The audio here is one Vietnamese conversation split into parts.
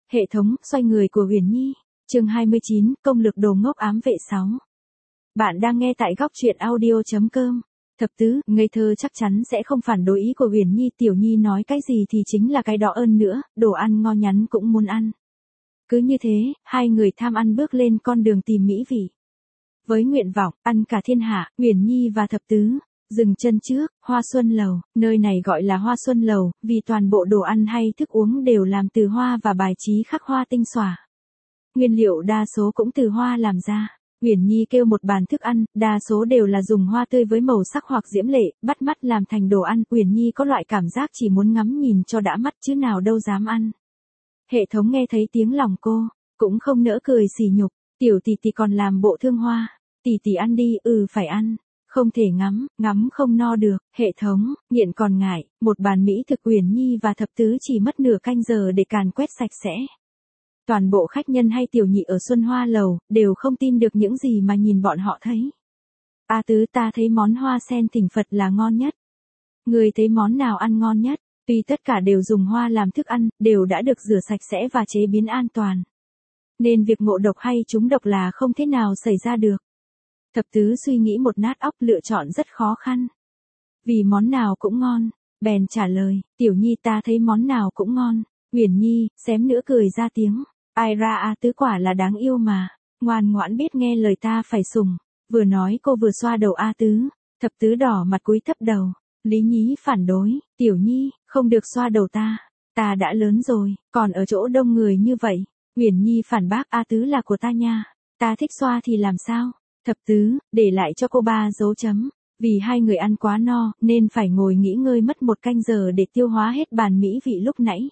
Hệ thống xoay người của Huyền Nhi, chương 29, công lược đồ ngốc ám vệ 6. Bạn đang nghe tại góc truyện audio.com. Thập tứ, ngây thơ chắc chắn sẽ không phản đối ý của Huyền Nhi, Tiểu Nhi nói cái gì thì chính là cái đó ơn nữa, đồ ăn ngon nhắn cũng muốn ăn. Cứ như thế, hai người tham ăn bước lên con đường tìm mỹ vị. Với nguyện vọng, ăn cả thiên hạ, Huyền Nhi và thập tứ dừng chân trước, Hoa Xuân Lầu, nơi này gọi là Hoa Xuân Lầu, vì toàn bộ đồ ăn hay thức uống đều làm từ hoa và bài trí khắc hoa tinh xảo. Nguyên liệu đa số cũng từ hoa làm ra. Huyền Nhi kêu một bàn thức ăn, đa số đều là dùng hoa tươi với màu sắc hoặc diễm lệ, bắt mắt làm thành đồ ăn. Huyền Nhi có loại cảm giác chỉ muốn ngắm nhìn cho đã mắt chứ nào đâu dám ăn. Hệ thống nghe thấy tiếng lòng cô, cũng không nỡ cười sỉ nhục, tiểu tỷ tỷ còn làm bộ thương hoa. Tỷ tỷ ăn đi, phải ăn. Không thể ngắm không no được, hệ thống, nghiện còn ngại, một bàn mỹ thực. Huyền Nhi và thập tứ chỉ mất nửa canh giờ để càn quét sạch sẽ. Toàn bộ khách nhân hay tiểu nhị ở Xuân Hoa Lầu, đều không tin được những gì mà nhìn bọn họ thấy. A tứ, ta thấy món hoa sen thỉnh Phật là ngon nhất. Người thấy món nào ăn ngon nhất? Tuy tất cả đều dùng hoa làm thức ăn, đều đã được rửa sạch sẽ và chế biến an toàn. Nên việc ngộ độc hay trúng độc là không thể nào xảy ra được. Thập tứ suy nghĩ một nát óc, lựa chọn rất khó khăn. Vì món nào cũng ngon, bèn trả lời, Tiểu Nhi ta thấy món nào cũng ngon. Huyền Nhi, xém nữa cười ra tiếng. Ai ra A tứ quả là đáng yêu mà, ngoan ngoãn biết nghe lời ta phải sủng. Vừa nói cô vừa xoa đầu A tứ, thập tứ đỏ mặt cúi thấp đầu. Lý Nhí phản đối, Tiểu Nhi, không được xoa đầu ta đã lớn rồi, còn ở chỗ đông người như vậy. Huyền Nhi phản bác, A tứ là của ta nha, ta thích xoa thì làm sao? Thập tứ, để lại cho cô 3 dấu chấm. Vì hai người ăn quá no, nên phải ngồi nghỉ ngơi mất 1 canh giờ để tiêu hóa hết bàn mỹ vị lúc nãy.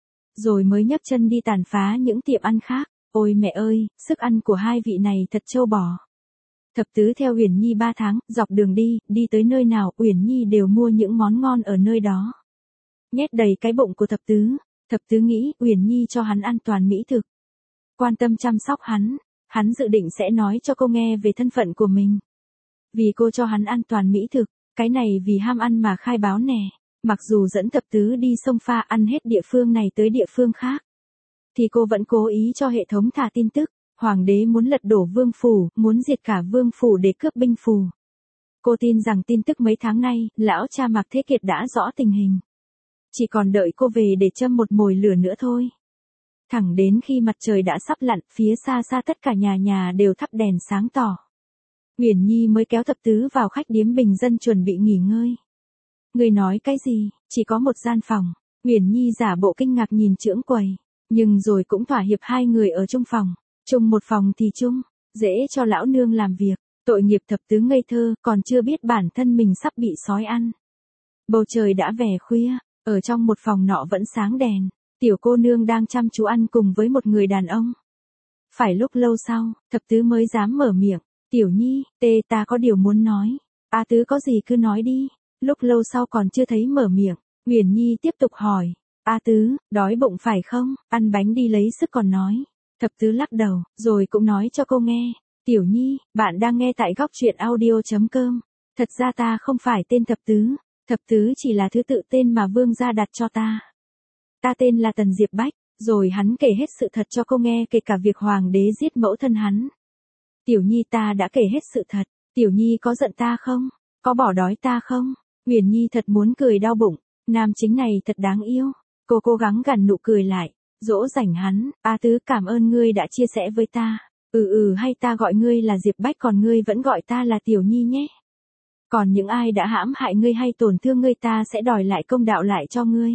Rồi mới nhấc chân đi tàn phá những tiệm ăn khác. Ôi mẹ ơi, sức ăn của hai vị này thật trâu bò. Thập tứ theo Huyền Nhi 3 tháng, dọc đường đi tới nơi nào, Huyền Nhi đều mua những món ngon ở nơi đó. Nhét đầy cái bụng của thập tứ nghĩ, Huyền Nhi cho hắn ăn toàn mỹ thực. Quan tâm chăm sóc hắn dự định sẽ nói cho cô nghe về thân phận của mình. Vì cô cho hắn ăn toàn mỹ thực, cái này vì ham ăn mà khai báo nè. Mặc dù dẫn thập tứ đi sông pha ăn hết địa phương này tới địa phương khác, thì cô vẫn cố ý cho hệ thống thả tin tức. Hoàng đế muốn lật đổ vương phủ, muốn diệt cả vương phủ để cướp binh phù. Cô tin rằng tin tức mấy tháng nay, lão cha Mạc Thế Kiệt đã rõ tình hình. Chỉ còn đợi cô về để châm một mồi lửa nữa thôi. Thẳng đến khi mặt trời đã sắp lặn, phía xa xa tất cả nhà đều thắp đèn sáng tỏ. Huyền Nhi mới kéo thập tứ vào khách điếm bình dân chuẩn bị nghỉ ngơi. Người nói cái gì, chỉ có một gian phòng. Huyền Nhi giả bộ kinh ngạc nhìn trưởng quầy, nhưng rồi cũng thỏa hiệp hai người ở chung phòng. Chung một phòng thì chung, dễ cho lão nương làm việc. Tội nghiệp thập tứ ngây thơ, còn chưa biết bản thân mình sắp bị sói ăn. Bầu trời đã về khuya, ở trong một phòng nọ vẫn sáng đèn. Tiểu cô nương đang chăm chú ăn cùng với một người đàn ông. Phải lúc lâu sau, thập tứ mới dám mở miệng. Tiểu Nhi, ta có điều muốn nói. A tứ có gì cứ nói đi. Lúc lâu sau còn chưa thấy mở miệng, Huyền Nhi tiếp tục hỏi. A tứ, đói bụng phải không? Ăn bánh đi lấy sức còn nói. Thập tứ lắc đầu, rồi cũng nói cho cô nghe. Tiểu Nhi, bạn đang nghe tại góc truyện audio.com. Thật ra ta không phải tên thập tứ. Thập tứ chỉ là thứ tự tên mà vương gia đặt cho ta. Ta tên là Tần Diệp Bách. Rồi hắn kể hết sự thật cho cô nghe, kể cả việc hoàng đế giết mẫu thân hắn. Tiểu Nhi, ta đã kể hết sự thật. Tiểu Nhi có giận ta không? Có bỏ đói ta không? Huyền Nhi thật muốn cười đau bụng. Nam chính này thật đáng yêu. Cô cố gắng gằn nụ cười lại, dỗ dành hắn. A tứ, cảm ơn ngươi đã chia sẻ với ta. Hay ta gọi ngươi là Diệp Bách còn ngươi vẫn gọi ta là Tiểu Nhi nhé. Còn những ai đã hãm hại ngươi hay tổn thương ngươi ta sẽ đòi lại công đạo lại cho ngươi.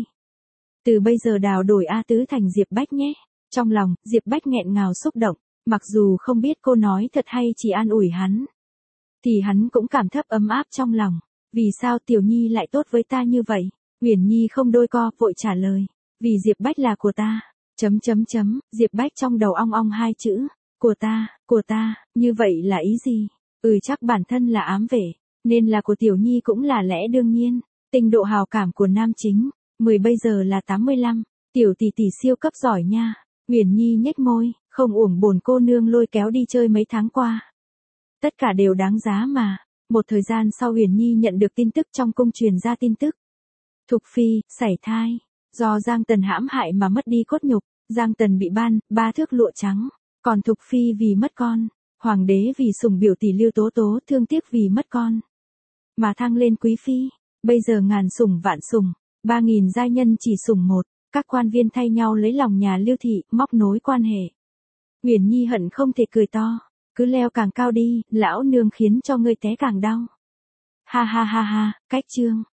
Từ bây giờ đào đổi A tứ thành Diệp Bách nhé. Trong lòng, Diệp Bách nghẹn ngào xúc động. Mặc dù không biết cô nói thật hay chỉ an ủi hắn, thì hắn cũng cảm thấp ấm áp trong lòng. Vì sao Tiểu Nhi lại tốt với ta như vậy? Huyền Nhi không đôi co, vội trả lời. Vì Diệp Bách là của ta. Diệp Bách trong đầu ong ong 2 chữ. Của ta, như vậy là ý gì? Chắc bản thân là ám vệ, nên là của Tiểu Nhi cũng là lẽ đương nhiên. Tình độ hào cảm của nam chính, 10 bây giờ là 85. Tiểu tỷ tỷ siêu cấp giỏi nha. Huyền Nhi nhếch môi, không uổng bổn cô nương lôi kéo đi chơi mấy tháng qua. Tất cả đều đáng giá mà. Một thời gian sau Huyền Nhi nhận được tin tức trong cung truyền ra tin tức. Thục Phi, sảy thai. Do Giang Tần hãm hại mà mất đi cốt nhục, Giang Tần bị ban 3 thước lụa trắng, còn Thục Phi vì mất con, Hoàng đế vì sủng biểu tỷ Lưu Tố Tố thương tiếc vì mất con, mà thăng lên quý phi, bây giờ ngàn sủng vạn sủng, 3.000 giai nhân chỉ sủng một, các quan viên thay nhau lấy lòng nhà Lưu thị, móc nối quan hệ. Uyển Nhi hận không thể cười to, cứ leo càng cao đi, lão nương khiến cho ngươi té càng đau. Ha ha ha ha, cách chương.